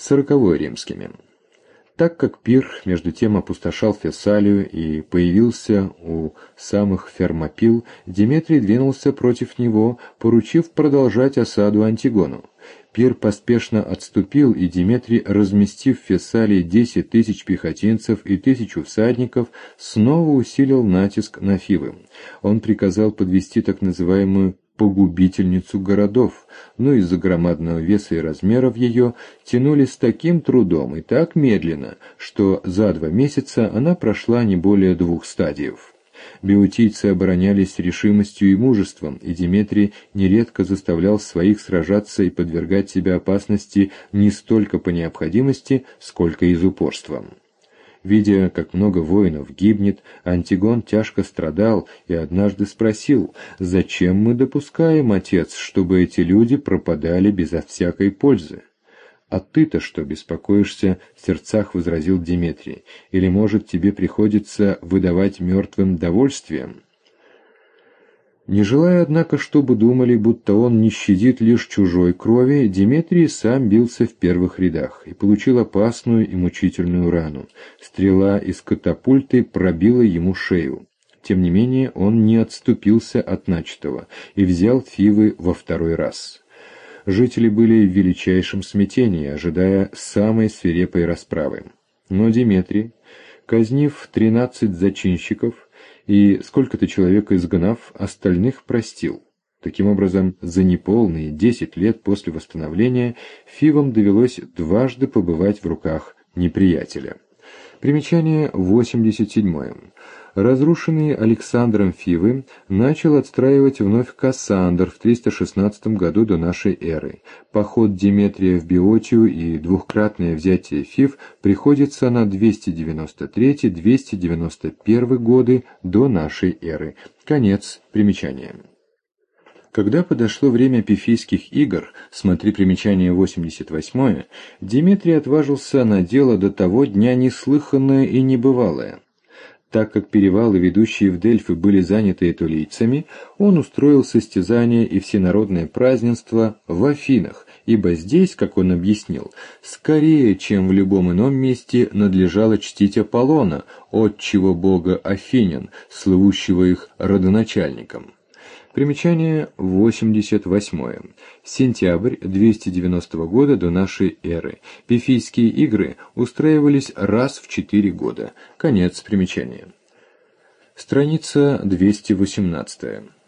40 римскими. Так как Пир между тем опустошал Фессалию и появился у самых Фермопил, Деметрий двинулся против него, поручив продолжать осаду Антигону. Пир поспешно отступил, и Деметрий, разместив в Фессалии 10 тысяч пехотинцев и 1000 всадников, снова усилил натиск на Фивы. Он приказал подвести так называемую погубительницу городов, но из-за громадного веса и размеров ее тянули с таким трудом и так медленно, что за 2 месяца она прошла не более 2 стадиев. Беотийцы оборонялись решимостью и мужеством, и Деметрий нередко заставлял своих сражаться и подвергать себя опасности не столько по необходимости, сколько из упорства. Видя, как много воинов гибнет, Антигон тяжко страдал и однажды спросил: «Зачем мы допускаем, отец, чтобы эти люди пропадали безо всякой пользы?» «А ты-то что беспокоишься?» — в сердцах возразил Деметрий. «Или, может, тебе приходится выдавать мертвым довольствием?» Не желая, однако, чтобы думали, будто он не щадит лишь чужой крови, Деметрий сам бился в первых рядах и получил опасную и мучительную рану. Стрела из катапульты пробила ему шею. Тем не менее, он не отступился от начатого и взял Фивы во 2-й раз. Жители были в величайшем смятении, ожидая самой свирепой расправы. Но Деметрий, казнив 13 зачинщиков и сколько-то человек изгнав, остальных простил. Таким образом, за неполные 10 лет после восстановления Фивам довелось дважды побывать в руках неприятеля. Примечание 87. Разрушенные Александром Фивы начал отстраивать вновь Кассандр в 316 году до нашей эры. Поход Деметрия в Беотию и двукратное взятие Фив приходится на 293-291 годы до нашей эры. Конец примечания. Когда подошло время Пифийских игр, смотри примечание 88, Деметрий отважился на дело до того дня неслыханное и небывалое. Так как перевалы, ведущие в Дельфы, были заняты этолийцами, он устроил состязание и всенародное празднество в Афинах, ибо здесь, как он объяснил, скорее, чем в любом ином месте, надлежало чтить Аполлона, отчего бога Афинян, слывущего их родоначальником. Примечание 88. Сентябрь 290 года до нашей эры. Пифийские игры устраивались раз в 4 года. Конец примечания. Страница 218.